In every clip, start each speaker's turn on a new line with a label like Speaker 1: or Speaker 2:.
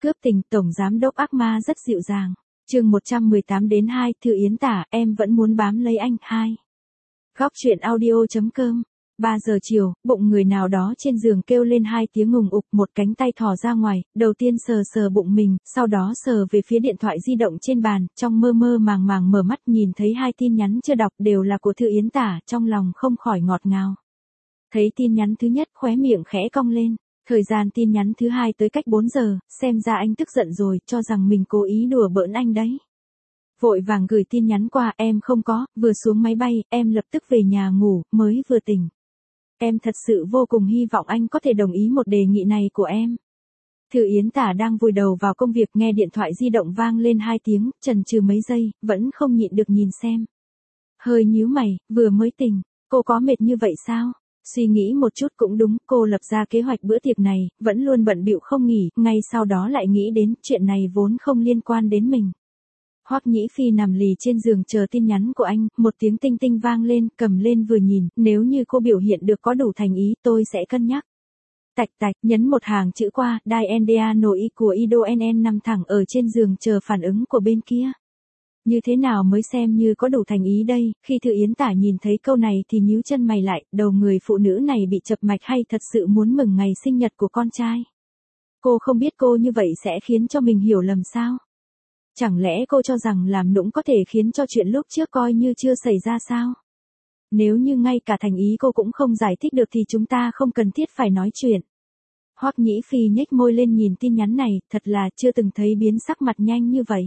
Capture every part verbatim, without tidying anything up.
Speaker 1: Cướp tình, tổng giám đốc ác ma rất dịu dàng. Chương một trăm mười tám đến hai, Thư Yến tả, em vẫn muốn bám lấy anh, hai. Góc truyện audio.com. ba giờ chiều, bụng người nào đó trên giường kêu lên hai tiếng ngùng ục, một cánh tay thò ra ngoài, đầu tiên sờ sờ bụng mình, sau đó sờ về phía điện thoại di động trên bàn, trong mơ mơ màng màng mở mắt nhìn thấy hai tin nhắn chưa đọc đều là của Thư Yến tả, trong lòng không khỏi ngọt ngào. Thấy tin nhắn thứ nhất, khóe miệng khẽ cong lên. Thời gian tin nhắn thứ hai tới cách bốn giờ, xem ra anh tức giận rồi, cho rằng mình cố ý đùa bỡn anh đấy. Vội vàng gửi tin nhắn qua, em không có, vừa xuống máy bay, em lập tức về nhà ngủ, mới vừa tỉnh. Em thật sự vô cùng hy vọng anh có thể đồng ý một đề nghị này của em. Thư Yến tả đang vùi đầu vào công việc, nghe điện thoại di động vang lên hai tiếng, chần chừ mấy giây, vẫn không nhịn được nhìn xem. Hơi nhíu mày, vừa mới tỉnh, cô có mệt như vậy sao? Suy nghĩ một chút cũng đúng, cô lập ra kế hoạch bữa tiệc này, vẫn luôn bận bịu không nghỉ, ngay sau đó lại nghĩ đến chuyện này vốn không liên quan đến mình. Hoắc Nhĩ Phi nằm lì trên giường chờ tin nhắn của anh, một tiếng tinh tinh vang lên, cầm lên vừa nhìn, nếu như cô biểu hiện được có đủ thành ý, tôi sẽ cân nhắc. Tạch tạch, nhấn một hàng chữ qua, Dai Endea nội y của Ido en nằm thẳng ở trên giường chờ phản ứng của bên kia. Như thế nào mới xem như có đủ thành ý đây, khi Thư Yến tả nhìn thấy câu này thì nhíu chân mày lại, đầu người phụ nữ này bị chập mạch hay thật sự muốn mừng ngày sinh nhật của con trai. Cô không biết cô như vậy sẽ khiến cho mình hiểu lầm sao? Chẳng lẽ cô cho rằng làm nũng có thể khiến cho chuyện lúc trước coi như chưa xảy ra sao? Nếu như ngay cả thành ý cô cũng không giải thích được thì chúng ta không cần thiết phải nói chuyện. Hoắc Nhĩ Phi nhếch môi lên nhìn tin nhắn này, thật là chưa từng thấy biến sắc mặt nhanh như vậy.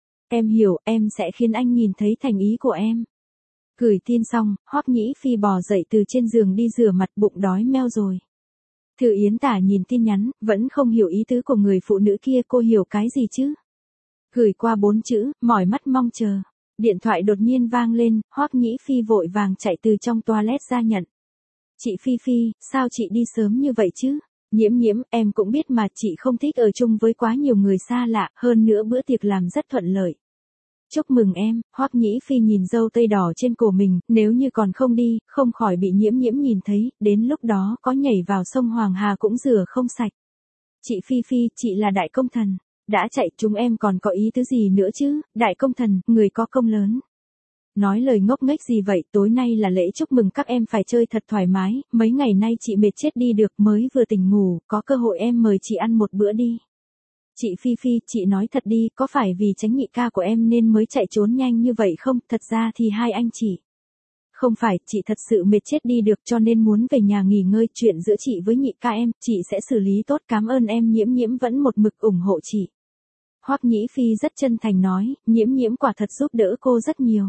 Speaker 1: Em hiểu, em sẽ khiến anh nhìn thấy thành ý của em. Gửi tin xong, Hoắc Nhĩ Phi bò dậy từ trên giường đi rửa mặt, bụng đói meo rồi. Thư Yến tả nhìn tin nhắn, vẫn không hiểu ý tứ của người phụ nữ kia, cô hiểu cái gì chứ? Gửi qua bốn chữ, mỏi mắt mong chờ. Điện thoại đột nhiên vang lên, Hoắc Nhĩ Phi vội vàng chạy từ trong toilet ra nhận. Chị Phi Phi, sao chị đi sớm như vậy chứ? Nhiễm nhiễm, em cũng biết mà chị không thích ở chung với quá nhiều người xa lạ, hơn nữa bữa tiệc làm rất thuận lợi. Chúc mừng em, Hoắc Nhĩ Phi nhìn dâu tây đỏ trên cổ mình, nếu như còn không đi, không khỏi bị nhiễm nhiễm nhìn thấy, đến lúc đó có nhảy vào sông Hoàng Hà cũng rửa không sạch. Chị Phi Phi, chị là đại công thần. Đã chạy chúng em còn có ý tứ gì nữa chứ, đại công thần, người có công lớn. Nói lời ngốc nghếch gì vậy, tối nay là lễ chúc mừng các em phải chơi thật thoải mái, mấy ngày nay chị mệt chết đi được, mới vừa tỉnh ngủ, có cơ hội em mời chị ăn một bữa đi. Chị Phi Phi, chị nói thật đi, có phải vì tránh nhị ca của em nên mới chạy trốn nhanh như vậy không, thật ra thì hai anh chị. Không phải, chị thật sự mệt chết đi được cho nên muốn về nhà nghỉ ngơi, chuyện giữa chị với nhị ca em, chị sẽ xử lý tốt, cảm ơn em. Nhiễm nhiễm vẫn một mực ủng hộ chị. Hoắc Nhĩ Phi rất chân thành nói, nhiễm nhiễm quả thật giúp đỡ cô rất nhiều.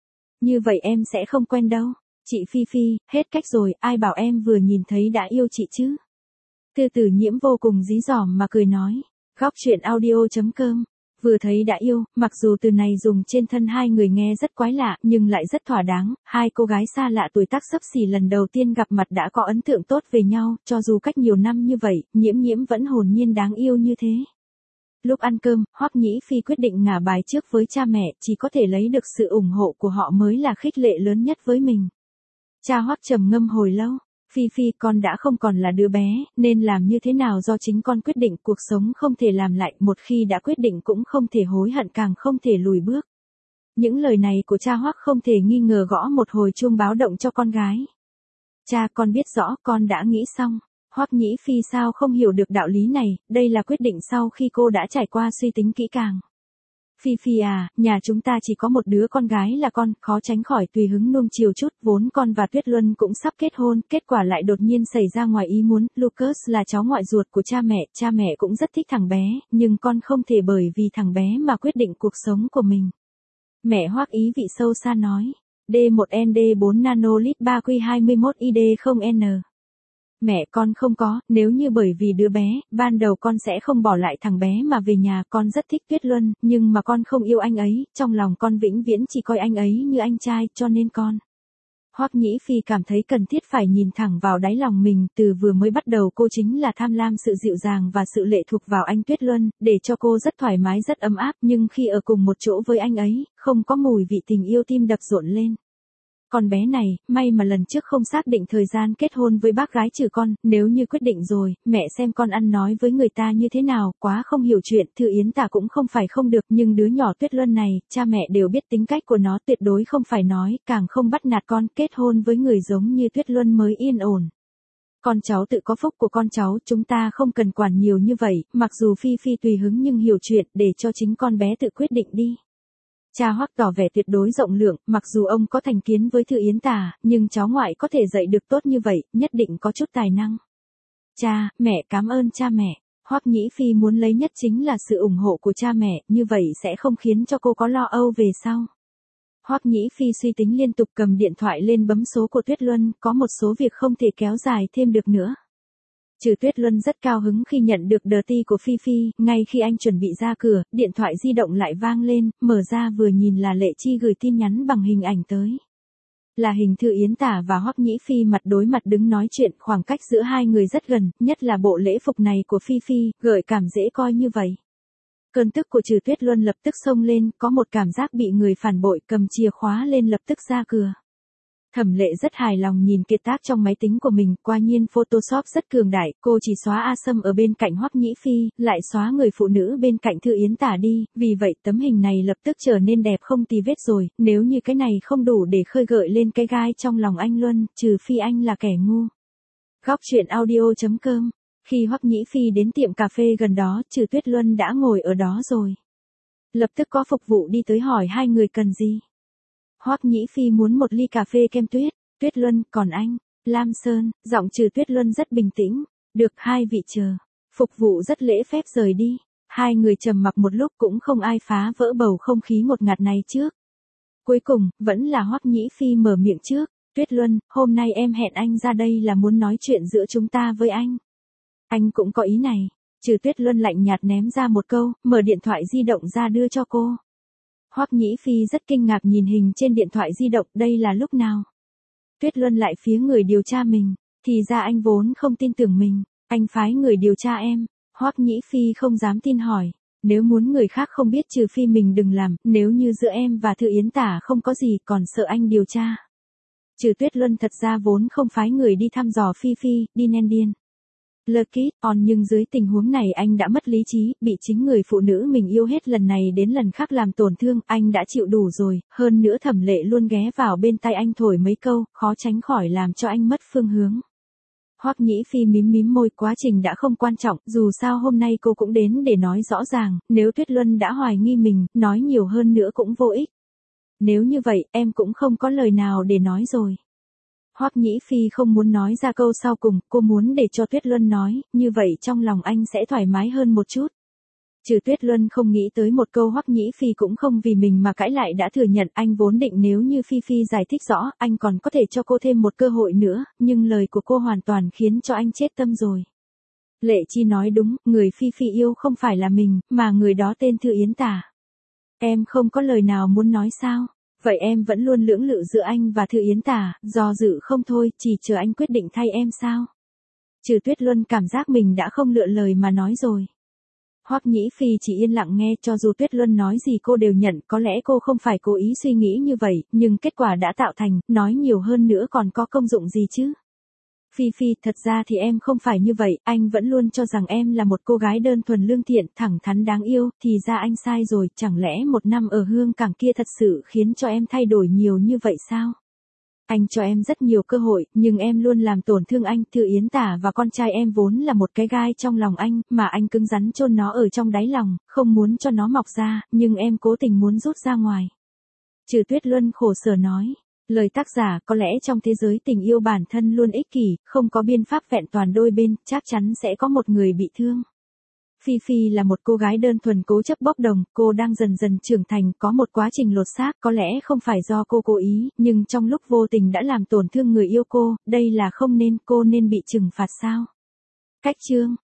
Speaker 1: Như vậy em sẽ không quen đâu. Chị Phi Phi, hết cách rồi, ai bảo em vừa nhìn thấy đã yêu chị chứ. Thư Tử Nhiễm vô cùng dí dỏm mà cười nói, góc truyện audio.com. Vừa thấy đã yêu, mặc dù từ này dùng trên thân hai người nghe rất quái lạ, nhưng lại rất thỏa đáng, hai cô gái xa lạ tuổi tác xấp xỉ lần đầu tiên gặp mặt đã có ấn tượng tốt về nhau, cho dù cách nhiều năm như vậy, nhiễm nhiễm vẫn hồn nhiên đáng yêu như thế. Lúc ăn cơm, Hoắc Nhĩ Phi quyết định ngả bài trước với cha mẹ, chỉ có thể lấy được sự ủng hộ của họ mới là khích lệ lớn nhất với mình. Cha Hoắc trầm ngâm hồi lâu, Phi Phi con đã không còn là đứa bé, nên làm như thế nào do chính con quyết định, cuộc sống không thể làm lại, một khi đã quyết định cũng không thể hối hận, càng không thể lùi bước. Những lời này của cha Hoắc không thể nghi ngờ gõ một hồi chuông báo động cho con gái. Cha, con biết rõ, con đã nghĩ xong. Hoắc Nhĩ Phi sao không hiểu được đạo lý này, đây là quyết định sau khi cô đã trải qua suy tính kỹ càng. Phi Phi à, nhà chúng ta chỉ có một đứa con gái là con, khó tránh khỏi tùy hứng nuông chiều chút, vốn con và Tuyết Luân cũng sắp kết hôn, kết quả lại đột nhiên xảy ra ngoài ý muốn, Lucas là cháu ngoại ruột của cha mẹ, cha mẹ cũng rất thích thằng bé, nhưng con không thể bởi vì thằng bé mà quyết định cuộc sống của mình. Mẹ Hoắc ý vị sâu xa nói, D một N D bốn nanolit ba Q hai mươi mốt I D không N. Mẹ con không có, nếu như bởi vì đứa bé, ban đầu con sẽ không bỏ lại thằng bé mà về nhà, con rất thích Tuyết Luân, nhưng mà con không yêu anh ấy, trong lòng con vĩnh viễn chỉ coi anh ấy như anh trai, cho nên con. Hoắc Nhĩ Phi cảm thấy cần thiết phải nhìn thẳng vào đáy lòng mình, từ vừa mới bắt đầu cô chính là tham lam sự dịu dàng và sự lệ thuộc vào anh Tuyết Luân, để cho cô rất thoải mái rất ấm áp, nhưng khi ở cùng một chỗ với anh ấy, không có mùi vị tình yêu tim đập rộn lên. Con bé này, may mà lần trước không xác định thời gian kết hôn với bác gái trừ con, nếu như quyết định rồi, mẹ xem con ăn nói với người ta như thế nào, quá không hiểu chuyện, Thư Yến Tả cũng không phải không được, nhưng đứa nhỏ Tuyết Luân này, cha mẹ đều biết tính cách của nó, tuyệt đối không phải nói, càng không bắt nạt con, kết hôn với người giống như Tuyết Luân mới yên ổn. Con cháu tự có phúc của con cháu, chúng ta không cần quản nhiều như vậy, mặc dù Phi Phi tùy hứng nhưng hiểu chuyện, để cho chính con bé tự quyết định đi. Cha Hoắc tỏ vẻ tuyệt đối rộng lượng, mặc dù ông có thành kiến với Thư Yến Tả, nhưng cháu ngoại có thể dạy được tốt như vậy, nhất định có chút tài năng. Cha, mẹ cảm ơn cha mẹ. Hoắc Nhĩ Phi muốn lấy nhất chính là sự ủng hộ của cha mẹ, như vậy sẽ không khiến cho cô có lo âu về sau. Hoắc Nhĩ Phi suy tính liên tục cầm điện thoại lên bấm số của Tuyết Luân, có một số việc không thể kéo dài thêm được nữa. Trừ Tuyết Luân rất cao hứng khi nhận được đờ ti của Phi Phi, ngay khi anh chuẩn bị ra cửa, điện thoại di động lại vang lên, mở ra vừa nhìn là Lệ Chi gửi tin nhắn bằng hình ảnh tới. Là hình Thư Yến Tả và Hoắc Nhĩ Phi mặt đối mặt đứng nói chuyện, khoảng cách giữa hai người rất gần, nhất là bộ lễ phục này của Phi Phi, gợi cảm dễ coi như vậy. Cơn tức của Trừ Tuyết Luân lập tức xông lên, có một cảm giác bị người phản bội, cầm chìa khóa lên lập tức ra cửa. Thẩm Lệ rất hài lòng nhìn kiệt tác trong máy tính của mình, quả nhiên Photoshop rất cường đại, cô chỉ xóa A Sâm ở bên cạnh Hoắc Nhĩ Phi, lại xóa người phụ nữ bên cạnh Thư Yến Tả đi, vì vậy tấm hình này lập tức trở nên đẹp không tì vết rồi, nếu như cái này không đủ để khơi gợi lên cái gai trong lòng anh Luân, trừ phi anh là kẻ ngu. Góc truyện audio chấm com. Khi Hoắc Nhĩ Phi đến tiệm cà phê gần đó, Trừ Tuyết Luân đã ngồi ở đó rồi. Lập tức có phục vụ đi tới hỏi hai người cần gì. Hoắc Nhĩ Phi muốn một ly cà phê kem tuyết. Tuyết Luân, còn anh? Lam Sơn, giọng Trừ Tuyết Luân rất bình tĩnh. Được, hai vị chờ. Phục vụ rất lễ phép rời đi. Hai người trầm mặc một lúc cũng không ai phá vỡ bầu không khí ngột ngạt này trước. Cuối cùng, vẫn là Hoắc Nhĩ Phi mở miệng trước. Tuyết Luân, hôm nay em hẹn anh ra đây là muốn nói chuyện giữa chúng ta với anh. Anh cũng có ý này. Trừ Tuyết Luân lạnh nhạt ném ra một câu, mở điện thoại di động ra đưa cho cô. Hoắc Nhĩ Phi rất kinh ngạc nhìn hình trên điện thoại di động, đây là lúc nào? Tuyết Luân lại phía người điều tra mình, thì ra anh vốn không tin tưởng mình, anh phái người điều tra em. Hoắc Nhĩ Phi không dám tin hỏi, nếu muốn người khác không biết trừ phi mình đừng làm, nếu như giữa em và Thư Yến Tả không có gì còn sợ anh điều tra. Trừ Tuyết Luân thật ra vốn không phái người đi thăm dò Phi Phi, đi nen điên. Lucky, on nhưng dưới tình huống này anh đã mất lý trí, bị chính người phụ nữ mình yêu hết lần này đến lần khác làm tổn thương, anh đã chịu đủ rồi, hơn nữa Thẩm Lệ luôn ghé vào bên tai anh thổi mấy câu, khó tránh khỏi làm cho anh mất phương hướng. Hoắc Nhĩ Phi mím mím môi, quá trình đã không quan trọng, dù sao hôm nay cô cũng đến để nói rõ ràng, nếu Tuyết Luân đã hoài nghi mình, nói nhiều hơn nữa cũng vô ích. Nếu như vậy, em cũng không có lời nào để nói rồi. Hoắc Nhĩ Phi không muốn nói ra câu sau cùng, cô muốn để cho Tuyết Luân nói, như vậy trong lòng anh sẽ thoải mái hơn một chút. Trừ Tuyết Luân không nghĩ tới một câu Hoắc Nhĩ Phi cũng không vì mình mà cãi lại đã thừa nhận, anh vốn định nếu như Phi Phi giải thích rõ, anh còn có thể cho cô thêm một cơ hội nữa, nhưng lời của cô hoàn toàn khiến cho anh chết tâm rồi. Lệ Chi nói đúng, người Phi Phi yêu không phải là mình, mà người đó tên Thư Yến Tả. Em không có lời nào muốn nói sao? Vậy em vẫn luôn lưỡng lự giữa anh và Thư Yến Tả, do dự không thôi, chỉ chờ anh quyết định thay em sao? Trừ Tuyết Luân cảm giác mình đã không lựa lời mà nói rồi. Hoắc Nhĩ Phi chỉ yên lặng nghe, cho dù Tuyết Luân nói gì cô đều nhận, có lẽ cô không phải cố ý suy nghĩ như vậy, nhưng kết quả đã tạo thành, nói nhiều hơn nữa còn có công dụng gì chứ? Phi Phi, thật ra thì em không phải như vậy, anh vẫn luôn cho rằng em là một cô gái đơn thuần lương thiện, thẳng thắn đáng yêu, thì ra anh sai rồi, chẳng lẽ một năm ở Hương Cảng kia thật sự khiến cho em thay đổi nhiều như vậy sao? Anh cho em rất nhiều cơ hội, nhưng em luôn làm tổn thương anh, Thư Yến Tả và con trai em vốn là một cái gai trong lòng anh, mà anh cứng rắn chôn nó ở trong đáy lòng, không muốn cho nó mọc ra, nhưng em cố tình muốn rút ra ngoài. Trừ Tuyết Luân khổ sở nói. Lời tác giả, có lẽ trong thế giới tình yêu bản thân luôn ích kỷ, không có biện pháp vẹn toàn đôi bên, chắc chắn sẽ có một người bị thương. Phi Phi là một cô gái đơn thuần cố chấp bốc đồng, cô đang dần dần trưởng thành, có một quá trình lột xác, có lẽ không phải do cô cố ý, nhưng trong lúc vô tình đã làm tổn thương người yêu cô, đây là không nên, cô nên bị trừng phạt sao? Cách chương